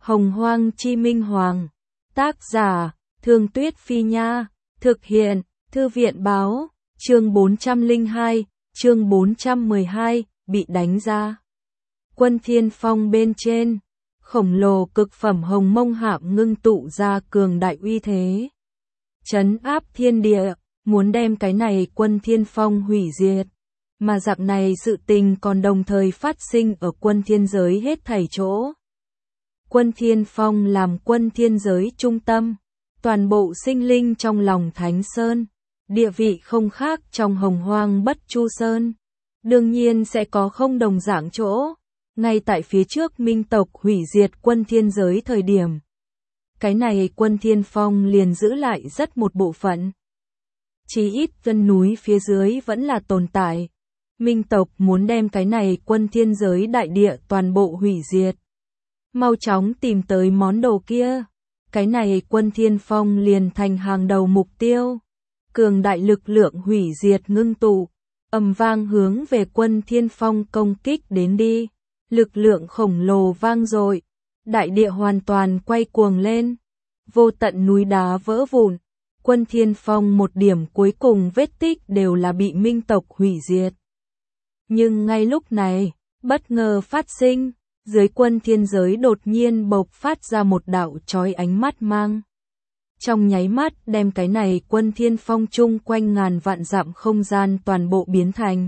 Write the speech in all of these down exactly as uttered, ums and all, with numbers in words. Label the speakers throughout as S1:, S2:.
S1: Hồng Hoang Chi Minh Hoàng. Tác giả, Thương Tuyết Phi Nha. Thực hiện, Thư viện Báo. Chương bốn trăm lẻ hai, chương bốn trăm mười hai, bị đánh ra. Quân Thiên Phong bên trên, khổng lồ cực phẩm hồng mông hạm ngưng tụ ra cường đại uy thế. Trấn áp thiên địa, muốn đem cái này Quân Thiên Phong hủy diệt. Mà dạng này sự tình còn đồng thời phát sinh ở quân thiên giới hết thảy chỗ. Quân Thiên Phong làm quân thiên giới trung tâm, toàn bộ sinh linh trong lòng Thánh Sơn, địa vị không khác trong Hồng Hoang Bất Chu Sơn. Đương nhiên sẽ có không đồng dạng chỗ, ngay tại phía trước minh tộc hủy diệt quân thiên giới thời điểm. Cái này Quân Thiên Phong liền giữ lại rất một bộ phận. Chí ít chân núi phía dưới vẫn là tồn tại. Minh tộc muốn đem cái này quân thiên giới đại địa toàn bộ hủy diệt. Mau chóng tìm tới món đồ kia. Cái này Quân Thiên Phong liền thành hàng đầu mục tiêu. Cường đại lực lượng hủy diệt ngưng tụ, ầm vang hướng về Quân Thiên Phong công kích đến đi. Lực lượng khổng lồ vang dội, đại địa hoàn toàn quay cuồng lên. Vô tận núi đá vỡ vụn. Quân Thiên Phong một điểm cuối cùng vết tích đều là bị minh tộc hủy diệt. Nhưng ngay lúc này, bất ngờ phát sinh, dưới quân thiên giới đột nhiên bộc phát ra một đạo chói ánh mắt mang. Trong nháy mắt đem cái này Quân Thiên Phong chung quanh ngàn vạn dặm không gian toàn bộ biến thành.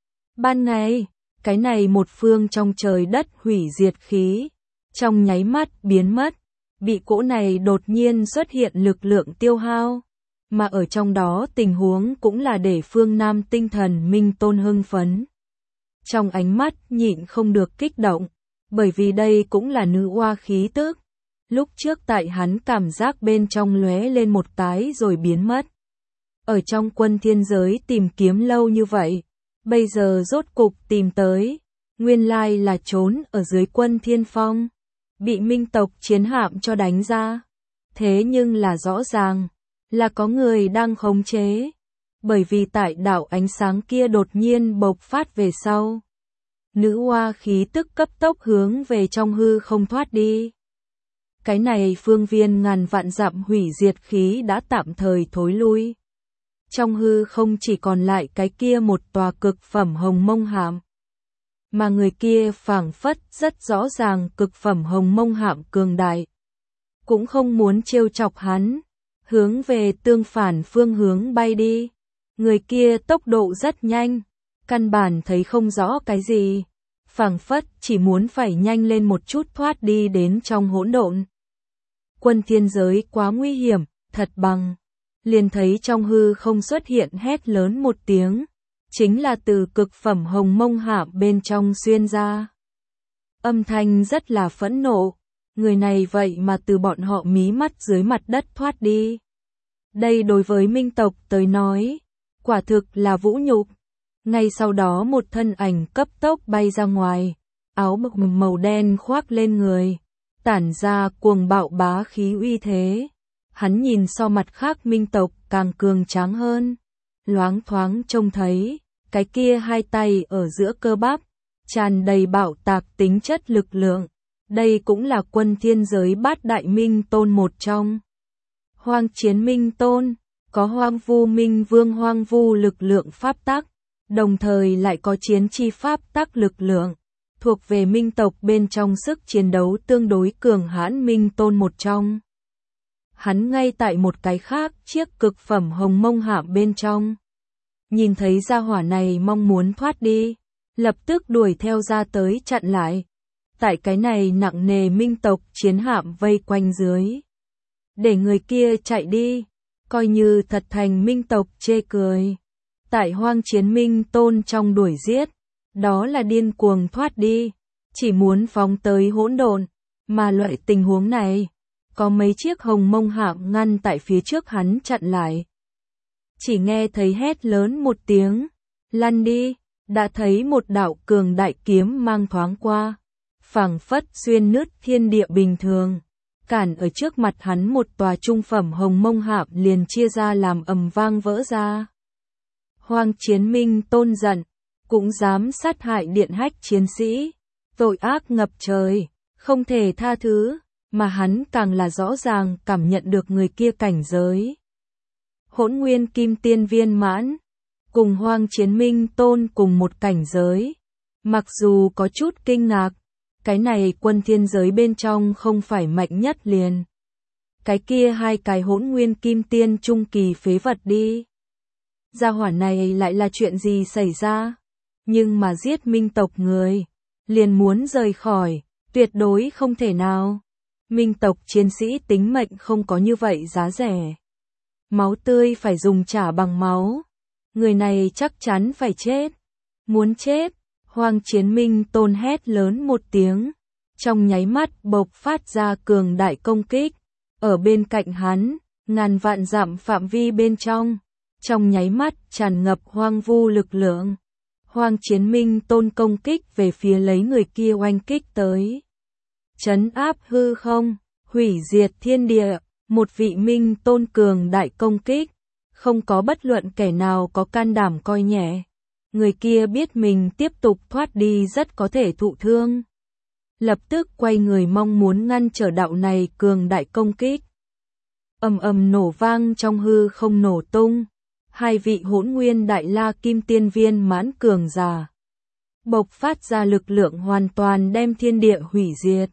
S1: Ban ngày, cái này một phương trong trời đất hủy diệt khí, trong nháy mắt biến mất, bị cỗ này đột nhiên xuất hiện lực lượng tiêu hao. Mà ở trong đó tình huống cũng là để phương Nam tinh thần minh tôn hưng phấn. Trong ánh mắt nhịn không được kích động, bởi vì đây cũng là nữ oa khí tức. Lúc trước tại hắn cảm giác bên trong lóe lên một cái rồi biến mất. Ở trong quân thiên giới tìm kiếm lâu như vậy, bây giờ rốt cục tìm tới, nguyên lai là trốn ở dưới Quân Thiên Phong, bị minh tộc chiến hạm cho đánh ra. Thế nhưng là rõ ràng, là có người đang khống chế. Bởi vì tại đạo ánh sáng kia đột nhiên bộc phát về sau. Nữ oa khí tức cấp tốc hướng về trong hư không thoát đi. Cái này phương viên ngàn vạn dặm hủy diệt khí đã tạm thời thối lui. Trong hư không chỉ còn lại cái kia một tòa cực phẩm hồng mông hạm. Mà người kia phảng phất rất rõ ràng cực phẩm hồng mông hạm cường đại. Cũng không muốn trêu chọc hắn, hướng về tương phản phương hướng bay đi. Người kia tốc độ rất nhanh, căn bản thấy không rõ cái gì, phảng phất chỉ muốn phải nhanh lên một chút thoát đi đến trong hỗn độn. Quân thiên giới quá nguy hiểm, thật bằng. Liền thấy trong hư không xuất hiện hét lớn một tiếng, chính là từ cực phẩm hồng mông hạm bên trong xuyên ra. Âm thanh rất là phẫn nộ, người này vậy mà từ bọn họ mí mắt dưới mặt đất thoát đi. Đây đối với minh tộc tới nói, quả thực là vũ nhục. Ngay sau đó một thân ảnh cấp tốc bay ra ngoài, áo bộc màu đen khoác lên người, tản ra cuồng bạo bá khí uy thế. Hắn nhìn so mặt khác minh tộc càng cường tráng hơn, loáng thoáng trông thấy, cái kia hai tay ở giữa cơ bắp, tràn đầy bạo tạc tính chất lực lượng. Đây cũng là quân thiên giới bát đại minh tôn một trong. Hoang chiến minh tôn. Có hoang vu minh vương hoang vu lực lượng pháp tắc, đồng thời lại có chiến chi pháp tắc lực lượng, thuộc về minh tộc bên trong sức chiến đấu tương đối cường hãn minh tôn một trong. Hắn ngay tại một cái khác chiếc cực phẩm hồng mông hạm bên trong. Nhìn thấy gia hỏa này mong muốn thoát đi, lập tức đuổi theo ra tới chặn lại. Tại cái này nặng nề minh tộc chiến hạm vây quanh dưới. Để người kia chạy đi. Coi như thật thành minh tộc chê cười. Tại hoang chiến minh tôn trong đuổi giết, đó là điên cuồng thoát đi, chỉ muốn phóng tới hỗn độn. Mà loại tình huống này, có mấy chiếc hồng mông hạm ngăn tại phía trước hắn chặn lại. Chỉ nghe thấy hét lớn một tiếng, lăn đi, đã thấy một đạo cường đại kiếm mang thoáng qua, phảng phất xuyên nứt thiên địa bình thường. Cản ở trước mặt hắn một tòa trung phẩm hồng mông hạm liền chia ra làm ầm vang vỡ ra. Hoang chiến minh tôn giận, cũng dám sát hại điện hách chiến sĩ, tội ác ngập trời, không thể tha thứ. mà hắn càng là rõ ràng cảm nhận được người kia cảnh giới. Hỗn Nguyên Kim Tiên viên mãn, cùng Hoang Chiến Minh Tôn cùng một cảnh giới. Mặc dù có chút kinh ngạc, cái này quân thiên giới bên trong không phải mạnh nhất liền. Cái kia hai cái Hỗn Nguyên Kim Tiên trung kỳ phế vật đi. Gia hỏa này lại là chuyện gì xảy ra? Nhưng mà giết Minh tộc người, liền muốn rời khỏi, tuyệt đối không thể nào. Minh tộc chiến sĩ tính mệnh không có như vậy giá rẻ. Máu tươi phải dùng trả bằng máu. Người này chắc chắn phải chết. Muốn chết, Hoang Chiến Minh Tôn hét lớn một tiếng. Trong nháy mắt bộc phát ra cường đại công kích. Ở bên cạnh hắn, ngàn vạn dặm phạm vi bên trong. Trong nháy mắt tràn ngập hoang vu lực lượng. Hoang Chiến Minh Tôn công kích về phía lấy người kia oanh kích tới. Trấn áp hư không, hủy diệt thiên địa, một vị Minh Tôn cường đại công kích. Không có bất luận kẻ nào có can đảm coi nhẹ. Người kia biết mình tiếp tục thoát đi rất có thể thụ thương. Lập tức quay người mong muốn ngăn trở đạo này cường đại công kích. Ầm ầm nổ vang trong hư không nổ tung. Hai vị Hỗn Nguyên Đại La Kim Tiên viên mãn cường giả. Bộc phát ra lực lượng hoàn toàn đem thiên địa hủy diệt.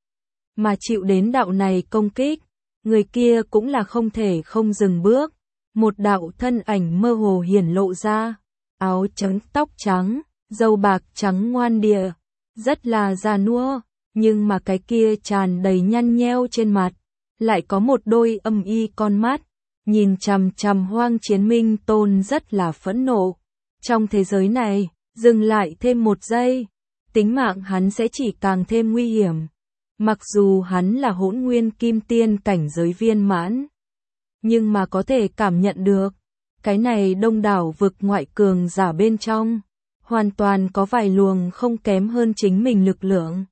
S1: Mà chịu đến đạo này công kích, người kia cũng là không thể không dừng bước. Một đạo thân ảnh mơ hồ hiển lộ ra, áo trắng tóc trắng, râu bạc trắng ngoan địa, rất là già nua, nhưng mà cái kia tràn đầy nhăn nheo trên mặt, lại có một đôi âm y con mắt, nhìn chằm chằm Hoang Chiến Minh Tôn rất là phẫn nộ. Trong thế giới này, dừng lại thêm một giây, tính mạng hắn sẽ chỉ càng thêm nguy hiểm. Mặc dù hắn là Hỗn Nguyên Kim Tiên cảnh giới viên mãn, nhưng mà có thể cảm nhận được, cái này đông đảo vực ngoại cường giả bên trong, hoàn toàn có vài luồng không kém hơn chính mình lực lượng.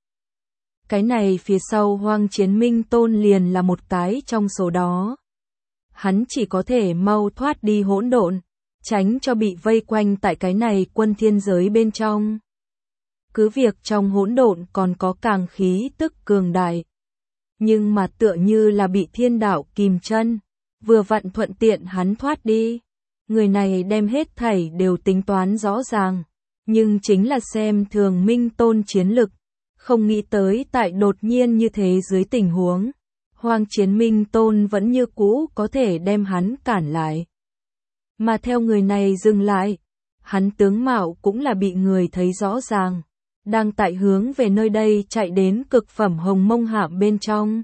S1: Cái này phía sau Hoang Chiến Minh Tôn liền là một cái trong số đó. Hắn chỉ có thể mau thoát đi hỗn độn, tránh cho bị vây quanh tại cái này quân thiên giới bên trong. Cứ việc trong hỗn độn còn có càng khí tức cường đại, nhưng mà tựa như là bị thiên đạo kìm chân, vừa vặn thuận tiện hắn thoát đi. Người này đem hết thảy đều tính toán rõ ràng, nhưng chính là xem thường Minh Tôn chiến lực, không nghĩ tới tại đột nhiên như thế dưới tình huống, Hoang Chiến Minh Tôn vẫn như cũ có thể đem hắn cản lại. Mà theo người này dừng lại, hắn tướng mạo cũng là bị người thấy rõ ràng, đang tại hướng về nơi đây chạy đến cực phẩm hồng mông hạm bên trong.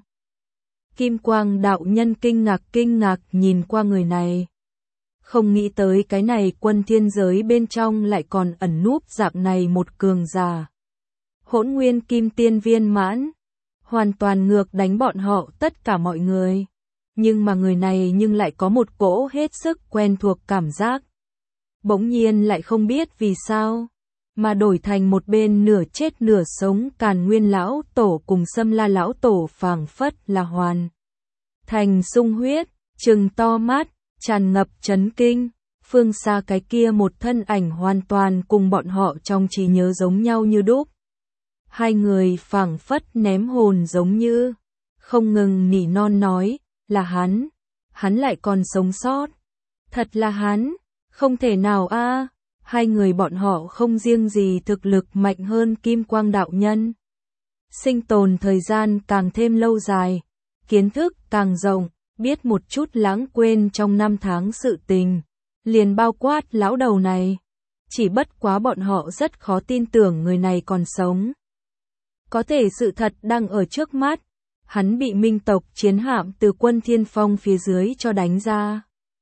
S1: Kim Quang đạo nhân kinh ngạc kinh ngạc nhìn qua người này. Không nghĩ tới cái này quân thiên giới bên trong lại còn ẩn núp dạng này một cường giả. Hỗn Nguyên Kim Tiên viên mãn, hoàn toàn ngược đánh bọn họ tất cả mọi người. Nhưng mà người này nhưng lại có một cỗ hết sức quen thuộc cảm giác. Bỗng nhiên lại không biết vì sao, mà đổi thành một bên nửa chết nửa sống Càn Nguyên lão tổ cùng Sâm La lão tổ phảng phất là hoàn thành sung huyết, trừng to mắt, tràn ngập chấn kinh. Phương xa cái kia một thân ảnh hoàn toàn cùng bọn họ trong trí nhớ giống nhau như đúc. Hai người phảng phất ném hồn giống như, không ngừng nỉ non nói, là hắn, hắn lại còn sống sót. Thật là hắn, không thể nào a. Hai người bọn họ không riêng gì thực lực mạnh hơn Kim Quang đạo nhân. Sinh tồn thời gian càng thêm lâu dài, kiến thức càng rộng, biết một chút lãng quên trong năm tháng sự tình, liền bao quát lão đầu này. Chỉ bất quá bọn họ rất khó tin tưởng người này còn sống. Có thể sự thật đang ở trước mắt, hắn bị Minh tộc chiến hạm từ quân thiên phong phía dưới cho đánh ra.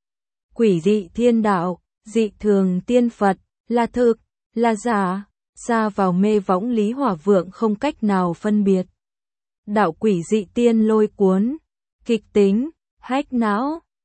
S1: Quỷ dị thiên đạo, dị thường tiên Phật, là thực, là giả, xa vào mê võng Lý Hỏa Vượng không cách nào phân biệt. Đạo quỷ dị tiên lôi cuốn, kịch tính, hách não,